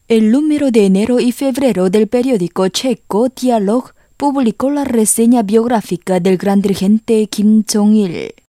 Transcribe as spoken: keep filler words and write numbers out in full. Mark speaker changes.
Speaker 1: El número de enero y febrero del periódico checo Dialog publicó la reseña biográfica del gran dirigente Kim Jong-il.